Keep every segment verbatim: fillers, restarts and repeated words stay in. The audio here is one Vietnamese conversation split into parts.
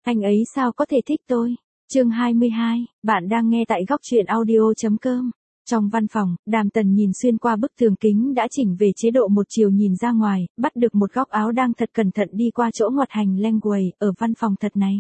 Anh ấy sao có thể thích tôi? Chương hai mươi hai, bạn đang nghe tại góc truyện audio.com. Trong văn phòng, Đàm Tần nhìn xuyên qua bức tường kính đã chỉnh về chế độ một chiều nhìn ra ngoài, bắt được một góc áo đang thật cẩn thận đi qua chỗ ngoặt hành leng quầy, ở văn phòng thật này.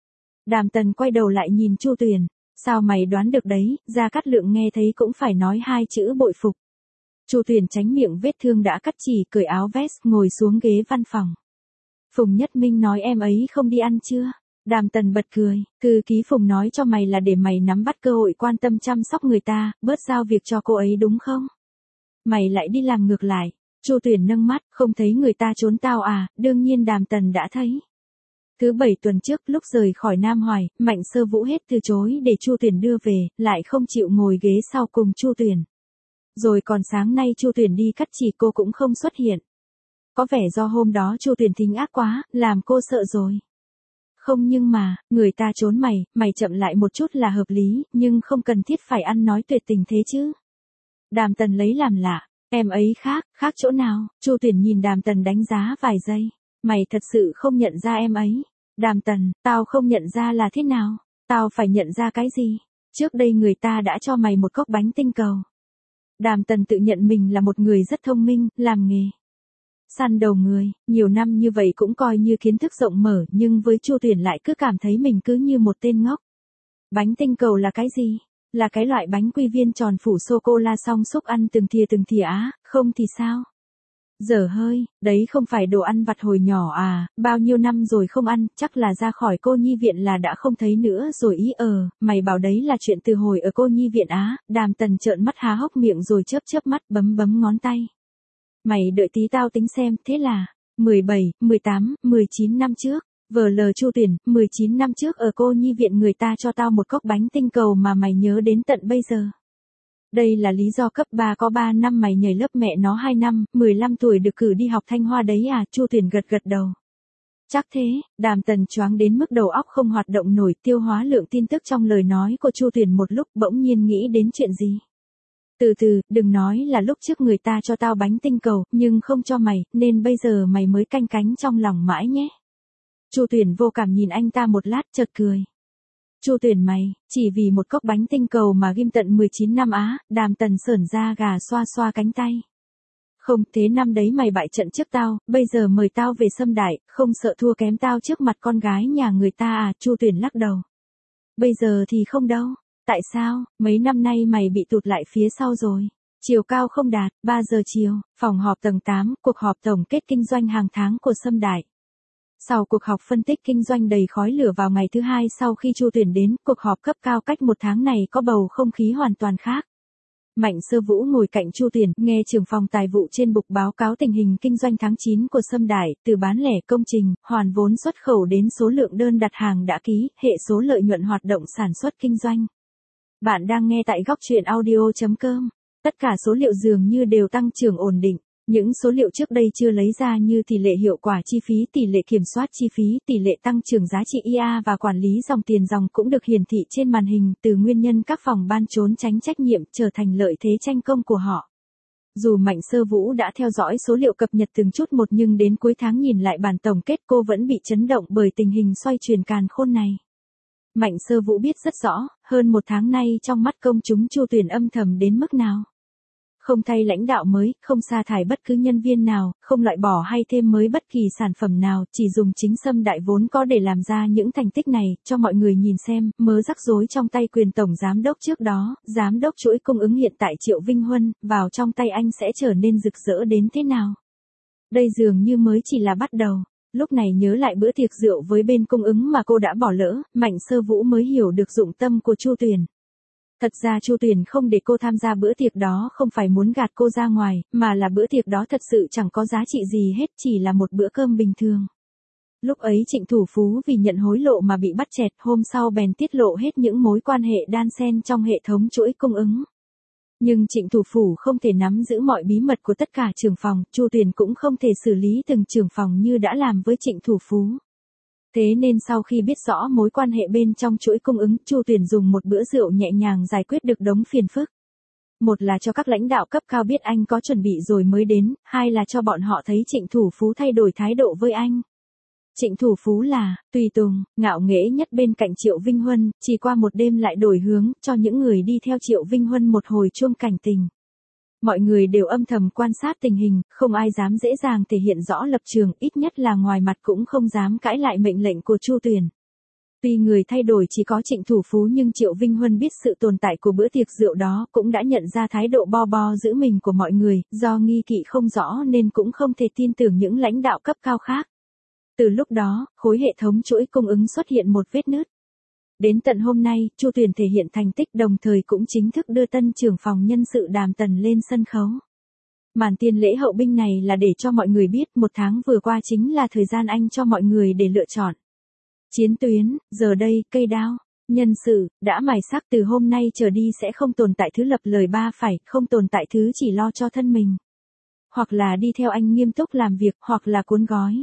Đàm Tần quay đầu lại nhìn Chu Tuyền, sao mày đoán được đấy? Gia Cát Lượng nghe thấy cũng phải nói hai chữ bội phục. Chu Tuyền tránh miệng vết thương đã cắt chỉ, cởi áo vest, ngồi xuống ghế văn phòng. Phùng Nhất Minh nói em ấy không đi ăn chưa? Đàm Tần bật cười, thư ký Phùng nói cho mày là để mày nắm bắt cơ hội quan tâm chăm sóc người ta, bớt giao việc cho cô ấy đúng không? Mày lại đi làm ngược lại. Chu Tuyền nâng mắt, không thấy người ta trốn tao à? Đương nhiên Đàm Tần đã thấy. Thứ bảy tuần trước, lúc rời khỏi Nam Hoài, Mạnh Sơ Vũ hết từ chối để Chu Tuyền đưa về, lại không chịu ngồi ghế sau cùng Chu Tuyền. Rồi còn sáng nay Chu Tuyền đi cắt chỉ cô cũng không xuất hiện. Có vẻ do hôm đó Chu Tuyền thính ác quá, làm cô sợ rồi. Không, nhưng mà, người ta trốn mày, mày chậm lại một chút là hợp lý, nhưng không cần thiết phải ăn nói tuyệt tình thế chứ. Đàm Tần lấy làm lạ, em ấy khác, khác chỗ nào? Chu Tuyền nhìn Đàm Tần đánh giá vài giây. Mày thật sự không nhận ra em ấy. Đàm Tần, tao không nhận ra là thế nào? Tao phải nhận ra cái gì? Trước đây người ta đã cho mày một cốc bánh tinh cầu. Đàm Tần tự nhận mình là một người rất thông minh, làm nghề săn đầu người, nhiều năm như vậy cũng coi như kiến thức rộng mở, nhưng với Chu Tuyền lại cứ cảm thấy mình cứ như một tên ngốc. Bánh tinh cầu là cái gì? Là cái loại bánh quy viên tròn phủ sô-cô-la xong xúc ăn từng thìa từng thìa á, không thì sao? Dở hơi, đấy không phải đồ ăn vặt hồi nhỏ à, bao nhiêu năm rồi không ăn, chắc là ra khỏi cô nhi viện là đã không thấy nữa rồi ý ờ, mày bảo đấy là chuyện từ hồi ở cô nhi viện á? Đàm Tần trợn mắt há hốc miệng rồi chớp chớp mắt bấm bấm ngón tay. Mày đợi tí tao tính xem, thế là, mười bảy, mười tám, mười chín năm trước, vờ lờ Chu Tuyền, mười chín năm trước ở cô nhi viện người ta cho tao một cốc bánh tinh cầu mà mày nhớ đến tận bây giờ. Đây là lý do cấp ba có ba năm mày nhảy lớp mẹ nó hai năm, mười lăm tuổi được cử đi học Thanh Hoa đấy à? Chu Tuyền gật gật đầu. Chắc thế. Đàm Tần choáng đến mức đầu óc không hoạt động nổi, tiêu hóa lượng tin tức trong lời nói của Chu Tuyền một lúc, bỗng nhiên nghĩ đến chuyện gì. Từ từ, đừng nói là lúc trước người ta cho tao bánh tinh cầu, nhưng không cho mày, nên bây giờ mày mới canh cánh trong lòng mãi nhé. Chu Tuyền vô cảm nhìn anh ta một lát, chợt cười. Chu Tuyền mày, chỉ vì một cốc bánh tinh cầu mà ghim tận mười chín năm á? Đàm Tần sởn da gà xoa xoa cánh tay. Không, thế năm đấy mày bại trận trước tao, bây giờ mời tao về Sâm Đại, không sợ thua kém tao trước mặt con gái nhà người ta à? Chu Tuyền lắc đầu. Bây giờ thì không đâu. Tại sao? Mấy năm nay mày bị tụt lại phía sau rồi. Chiều cao không đạt, ba giờ chiều, phòng họp tầng tám, cuộc họp tổng kết kinh doanh hàng tháng của Sâm Đại. Sau cuộc họp phân tích kinh doanh đầy khói lửa vào ngày thứ hai sau khi Chu Tuyền đến, cuộc họp cấp cao cách một tháng này có bầu không khí hoàn toàn khác. Mạnh Sơ Vũ ngồi cạnh Chu Tuyền, nghe trưởng phòng tài vụ trên bục báo cáo tình hình kinh doanh tháng chín của Sâm Đại, từ bán lẻ công trình, hoàn vốn xuất khẩu đến số lượng đơn đặt hàng đã ký, hệ số lợi nhuận hoạt động sản xuất kinh doanh. Bạn đang nghe tại góc truyện audio.com. Tất cả số liệu dường như đều tăng trưởng ổn định. Những số liệu trước đây chưa lấy ra như tỷ lệ hiệu quả chi phí, tỷ lệ kiểm soát chi phí, tỷ lệ tăng trưởng giá trị i a và quản lý dòng tiền dòng cũng được hiển thị trên màn hình, từ nguyên nhân các phòng ban trốn tránh trách nhiệm trở thành lợi thế tranh công của họ. Dù Mạnh Sơ Vũ đã theo dõi số liệu cập nhật từng chút một nhưng đến cuối tháng nhìn lại bản tổng kết cô vẫn bị chấn động bởi tình hình xoay chuyển càn khôn này. Mạnh Sơ Vũ biết rất rõ, hơn một tháng nay trong mắt công chúng Chu Tuyền âm thầm đến mức nào. Không thay lãnh đạo mới, không sa thải bất cứ nhân viên nào, không loại bỏ hay thêm mới bất kỳ sản phẩm nào, chỉ dùng chính Sâm Đại vốn có để làm ra những thành tích này, cho mọi người nhìn xem, mớ rắc rối trong tay quyền tổng giám đốc trước đó, giám đốc chuỗi cung ứng hiện tại Triệu Vinh Huân, vào trong tay anh sẽ trở nên rực rỡ đến thế nào. Đây dường như mới chỉ là bắt đầu. Lúc này nhớ lại bữa tiệc rượu với bên cung ứng mà cô đã bỏ lỡ, Mạnh Sơ Vũ mới hiểu được dụng tâm của Chu Tuyền. Thật ra Chu Tuyền không để cô tham gia bữa tiệc đó không phải muốn gạt cô ra ngoài, mà là bữa tiệc đó thật sự chẳng có giá trị gì hết, chỉ là một bữa cơm bình thường. Lúc ấy Trịnh Thủ Phú vì nhận hối lộ mà bị bắt chẹt, hôm sau bèn tiết lộ hết những mối quan hệ đan xen trong hệ thống chuỗi cung ứng. Nhưng Trịnh Thủ Phủ không thể nắm giữ mọi bí mật của tất cả trưởng phòng, Chu Tuyền cũng không thể xử lý từng trưởng phòng như đã làm với Trịnh Thủ Phú. Thế nên sau khi biết rõ mối quan hệ bên trong chuỗi cung ứng, Chu Tuyền dùng một bữa rượu nhẹ nhàng giải quyết được đống phiền phức. Một là cho các lãnh đạo cấp cao biết anh có chuẩn bị rồi mới đến, hai là cho bọn họ thấy Trịnh Thủ Phú thay đổi thái độ với anh. Trịnh Thủ Phú là, tùy tùng, ngạo nghễ nhất bên cạnh Triệu Vinh Huân, chỉ qua một đêm lại đổi hướng, cho những người đi theo Triệu Vinh Huân một hồi chuông cảnh tình. Mọi người đều âm thầm quan sát tình hình, không ai dám dễ dàng thể hiện rõ lập trường, ít nhất là ngoài mặt cũng không dám cãi lại mệnh lệnh của Chu Tuyền. Tuy người thay đổi chỉ có Trịnh Thủ Phú nhưng Triệu Vinh Huân biết sự tồn tại của bữa tiệc rượu đó, cũng đã nhận ra thái độ bo bo giữ mình của mọi người, do nghi kỵ không rõ nên cũng không thể tin tưởng những lãnh đạo cấp cao khác. Từ lúc đó, khối hệ thống chuỗi cung ứng xuất hiện một vết nứt. Đến tận hôm nay, Chu Tuyền thể hiện thành tích đồng thời cũng chính thức đưa tân trưởng phòng nhân sự Đàm Tần lên sân khấu. Màn tiên lễ hậu binh này là để cho mọi người biết một tháng vừa qua chính là thời gian anh cho mọi người để lựa chọn. Chiến tuyến, giờ đây, cây đao, nhân sự, đã mài sắc từ hôm nay trở đi sẽ không tồn tại thứ lập lời ba phải, không tồn tại thứ chỉ lo cho thân mình. Hoặc là đi theo anh nghiêm túc làm việc, hoặc là cuốn gói.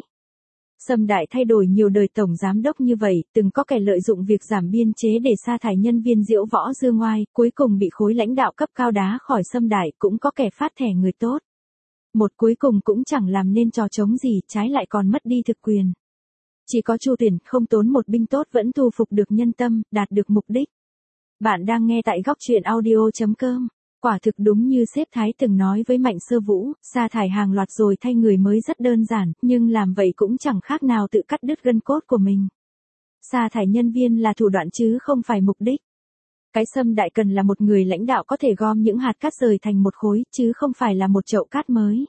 Sâm Đại thay đổi nhiều đời tổng giám đốc như vậy, từng có kẻ lợi dụng việc giảm biên chế để sa thải nhân viên Diễu Võ Dương Ngoai, cuối cùng bị khối lãnh đạo cấp cao đá khỏi Sâm Đại, cũng có kẻ phát thẻ người tốt. Một cuối cùng cũng chẳng làm nên trò trống gì, trái lại còn mất đi thực quyền. Chỉ có Chu Tuyền không tốn một binh tốt vẫn thu phục được nhân tâm, đạt được mục đích. Bạn đang nghe tại góc truyện audio chấm com. Quả thực đúng như sếp Thái từng nói với Mạnh Sơ Vũ, sa thải hàng loạt rồi thay người mới rất đơn giản, nhưng làm vậy cũng chẳng khác nào tự cắt đứt gân cốt của mình. Sa thải nhân viên là thủ đoạn chứ không phải mục đích. Cái Sâm Đại cần là một người lãnh đạo có thể gom những hạt cát rời thành một khối, chứ không phải là một chậu cát mới.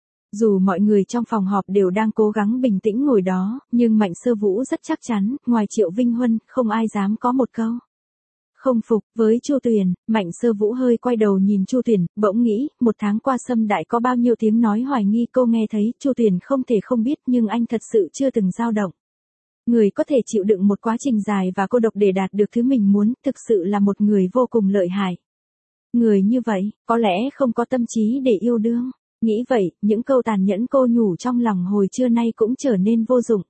Dù mọi người trong phòng họp đều đang cố gắng bình tĩnh ngồi đó, nhưng Mạnh Sơ Vũ rất chắc chắn, ngoài Triệu Vinh Huân, không ai dám có một câu không phục. Với Chu Tuyền, Mạnh Sơ Vũ hơi quay đầu nhìn Chu Tuyền, bỗng nghĩ, một tháng qua Sâm Đại có bao nhiêu tiếng nói hoài nghi cô nghe thấy, Chu Tuyền không thể không biết nhưng anh thật sự chưa từng dao động. Người có thể chịu đựng một quá trình dài và cô độc để đạt được thứ mình muốn, thực sự là một người vô cùng lợi hại. Người như vậy, có lẽ không có tâm trí để yêu đương. Nghĩ vậy, những câu tàn nhẫn cô nhủ trong lòng hồi trưa nay cũng trở nên vô dụng.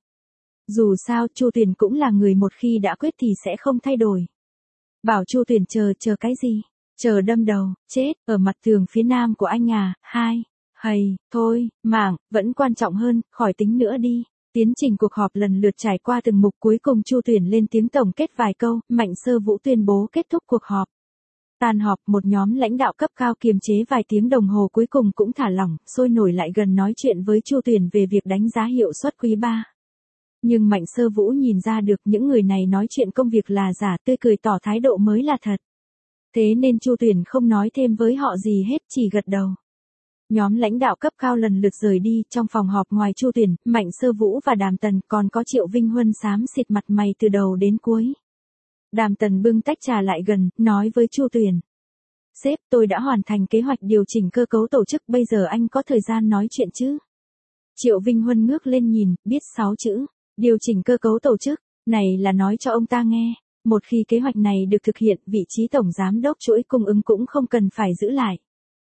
Dù sao, Chu Tuyền cũng là người một khi đã quyết thì sẽ không thay đổi. Bảo Chu Tuyền chờ, chờ cái gì? Chờ đâm đầu, chết, ở mặt tường phía nam của anh à, hai, hầy, thôi, mạng, vẫn quan trọng hơn, khỏi tính nữa đi. Tiến trình cuộc họp lần lượt trải qua từng mục, cuối cùng Chu Tuyền lên tiếng tổng kết vài câu, Mạnh Sơ Vũ tuyên bố kết thúc cuộc họp. Tan họp, một nhóm lãnh đạo cấp cao kiềm chế vài tiếng đồng hồ cuối cùng cũng thả lỏng, sôi nổi lại gần nói chuyện với Chu Tuyền về việc đánh giá hiệu suất quý ba. Nhưng Mạnh Sơ Vũ nhìn ra được những người này nói chuyện công việc là giả, tươi cười tỏ thái độ mới là thật. Thế nên Chu Tuyền không nói thêm với họ gì hết, chỉ gật đầu. Nhóm lãnh đạo cấp cao lần lượt rời đi, trong phòng họp ngoài Chu Tuyền, Mạnh Sơ Vũ và Đàm Tần còn có Triệu Vinh Huân xám xịt mặt mày từ đầu đến cuối. Đàm Tần bưng tách trà lại gần, nói với Chu Tuyền. Sếp, tôi đã hoàn thành kế hoạch điều chỉnh cơ cấu tổ chức, bây giờ anh có thời gian nói chuyện chứ? Triệu Vinh Huân ngước lên nhìn, biết sáu chữ. Điều chỉnh cơ cấu tổ chức, này là nói cho ông ta nghe. Một khi kế hoạch này được thực hiện, vị trí tổng giám đốc chuỗi cung ứng cũng không cần phải giữ lại.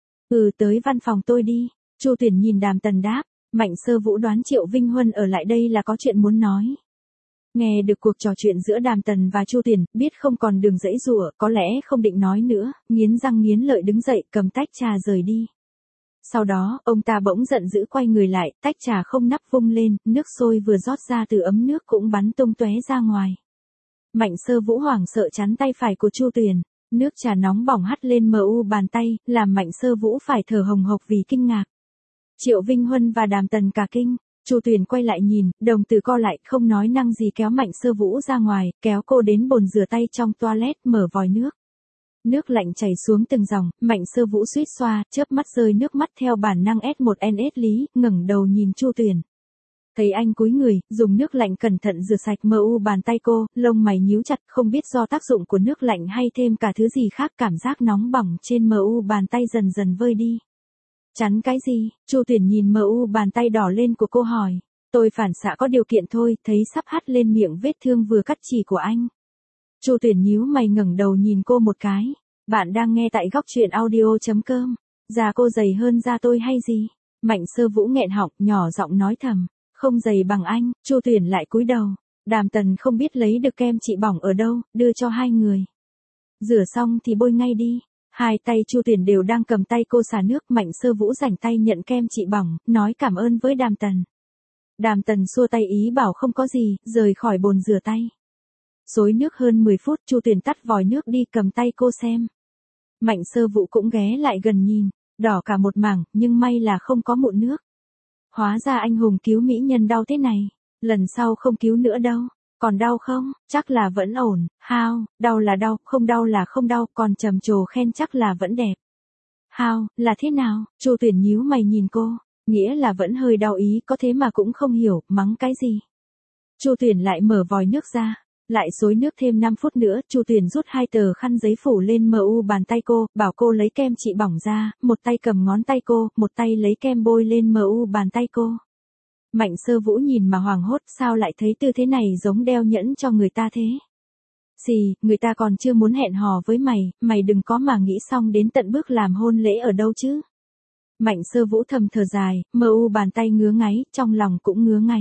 Ừ, tới văn phòng tôi đi. Chu Tuyền nhìn Đàm Tần đáp. Mạnh Sơ Vũ đoán Triệu Vinh Huân ở lại đây là có chuyện muốn nói. Nghe được cuộc trò chuyện giữa Đàm Tần và Chu Tuyền, biết không còn đường giãy giụa, có lẽ không định nói nữa, nghiến răng nghiến lợi đứng dậy, cầm tách trà rời đi. Sau đó, ông ta bỗng giận dữ quay người lại, tách trà không nắp vung lên, nước sôi vừa rót ra từ ấm nước cũng bắn tung tóe ra ngoài. Mạnh Sơ Vũ hoảng sợ chắn tay phải của Chu Tuyền, nước trà nóng bỏng hắt lên mờ u bàn tay, làm Mạnh Sơ Vũ phải thở hồng hộc vì kinh ngạc. Triệu Vinh Huân và Đàm Tần cả kinh. Chu Tuyền quay lại nhìn, đồng tử co lại, không nói năng gì kéo Mạnh Sơ Vũ ra ngoài, kéo cô đến bồn rửa tay trong toilet, mở vòi nước. Nước lạnh chảy xuống từng dòng, Mạnh Sơ Vũ suýt xoa, chớp mắt rơi nước mắt theo bản năng ét một en ét lý, ngẩng đầu nhìn Chu Tuyền. Thấy anh cúi người, dùng nước lạnh cẩn thận rửa sạch mờ u bàn tay cô, lông mày nhíu chặt, không biết do tác dụng của nước lạnh hay thêm cả thứ gì khác, cảm giác nóng bỏng trên mờ u bàn tay dần dần vơi đi. Chắn cái gì? Chu Tuyền nhìn mờ u bàn tay đỏ lên của cô hỏi. Tôi phản xạ có điều kiện thôi, thấy sắp hắt lên miệng vết thương vừa cắt chỉ của anh. Chu Tuyền nhíu mày ngẩng đầu nhìn cô một cái. Bạn đang nghe tại góc truyện audio chấm com. Da cô dày hơn da tôi hay gì? Mạnh Sơ Vũ nghẹn họng, nhỏ giọng nói thầm. Không dày bằng anh. Chu Tuyền lại cúi đầu. Đàm Tần không biết lấy được kem trị bỏng ở đâu, đưa cho hai người. Rửa xong thì bôi ngay đi. Hai tay Chu Tuyền đều đang cầm tay cô xả nước, Mạnh Sơ Vũ rảnh tay nhận kem trị bỏng, nói cảm ơn với Đàm Tần. Đàm Tần xua tay ý bảo không có gì, rời khỏi bồn rửa tay. Xối nước hơn mười phút, Chu Tuyền tắt vòi nước đi cầm tay cô xem. Mạnh Sơ Vũ cũng ghé lại gần nhìn, đỏ cả một mảng, nhưng may là không có mụn nước. Hóa ra anh hùng cứu mỹ nhân đau thế này, lần sau không cứu nữa đâu. Còn đau không? Chắc là vẫn ổn. Hao, đau là đau, không đau là không đau, còn trầm trồ khen chắc là vẫn đẹp. Hao, là thế nào? Chu Tuyền nhíu mày nhìn cô, nghĩa là vẫn hơi đau ý, có thế mà cũng không hiểu, mắng cái gì. Chu Tuyền lại mở vòi nước ra, lại xối nước thêm năm phút nữa, Chu Tuyền rút hai tờ khăn giấy phủ lên mờ u bàn tay cô, bảo cô lấy kem trị bỏng ra, một tay cầm ngón tay cô, một tay lấy kem bôi lên mờ u bàn tay cô. Mạnh Sơ Vũ nhìn mà hoảng hốt, sao lại thấy tư thế này giống đeo nhẫn cho người ta thế? Gì, người ta còn chưa muốn hẹn hò với mày, mày đừng có mà nghĩ xong đến tận bước làm hôn lễ ở đâu chứ. Mạnh Sơ Vũ thầm thở dài, mờ u bàn tay ngứa ngáy, trong lòng cũng ngứa ngáy.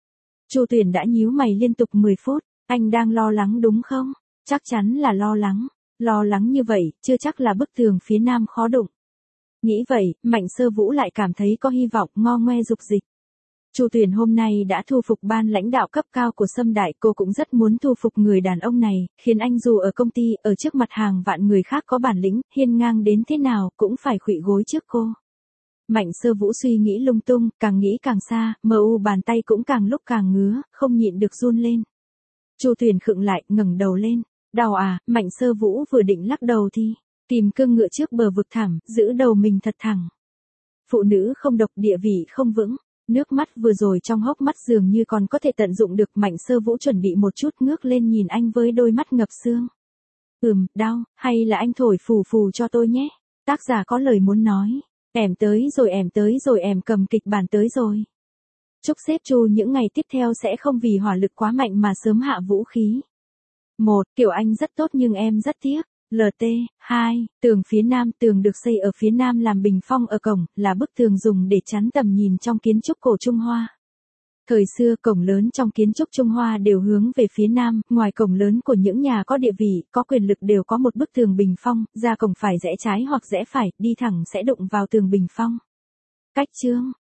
Chu Tuyền đã nhíu mày liên tục mười phút, anh đang lo lắng đúng không? Chắc chắn là lo lắng, lo lắng như vậy, chưa chắc là bức tường phía nam khó đụng. Nghĩ vậy, Mạnh Sơ Vũ lại cảm thấy có hy vọng, ngo ngoe dục dịch. Chu Tuyền hôm nay đã thu phục ban lãnh đạo cấp cao của Sâm Đại, cô cũng rất muốn thu phục người đàn ông này, khiến anh dù ở công ty, ở trước mặt hàng vạn người khác có bản lĩnh, hiên ngang đến thế nào, cũng phải khuỵu gối trước cô. Mạnh Sơ Vũ suy nghĩ lung tung, càng nghĩ càng xa, mờ u bàn tay cũng càng lúc càng ngứa, không nhịn được run lên. Chu Tuyền khựng lại, ngẩng đầu lên, đau à? Mạnh Sơ Vũ vừa định lắc đầu thì, tìm cương ngựa trước bờ vực thẳm, giữ đầu mình thật thẳng. Phụ nữ không độc, địa vị không vững. Nước mắt vừa rồi trong hốc mắt dường như còn có thể tận dụng được. Mạnh Sơ Vũ chuẩn bị một chút ngước lên nhìn anh với đôi mắt ngập sương. Ừm, đau, hay là anh thổi phù phù cho tôi nhé. Tác giả có lời muốn nói. Em tới rồi, em tới rồi, em cầm kịch bản tới rồi. Chúc sếp Chu những ngày tiếp theo sẽ không vì hỏa lực quá mạnh mà sớm hạ vũ khí. một. Kiểu anh rất tốt nhưng em rất tiếc. lờ tê. hai. Tường phía nam, tường được xây ở phía nam làm bình phong ở cổng, là bức tường dùng để chắn tầm nhìn trong kiến trúc cổ Trung Hoa. Thời xưa cổng lớn trong kiến trúc Trung Hoa đều hướng về phía nam, ngoài cổng lớn của những nhà có địa vị, có quyền lực đều có một bức tường bình phong, ra cổng phải rẽ trái hoặc rẽ phải, đi thẳng sẽ đụng vào tường bình phong. Cách chương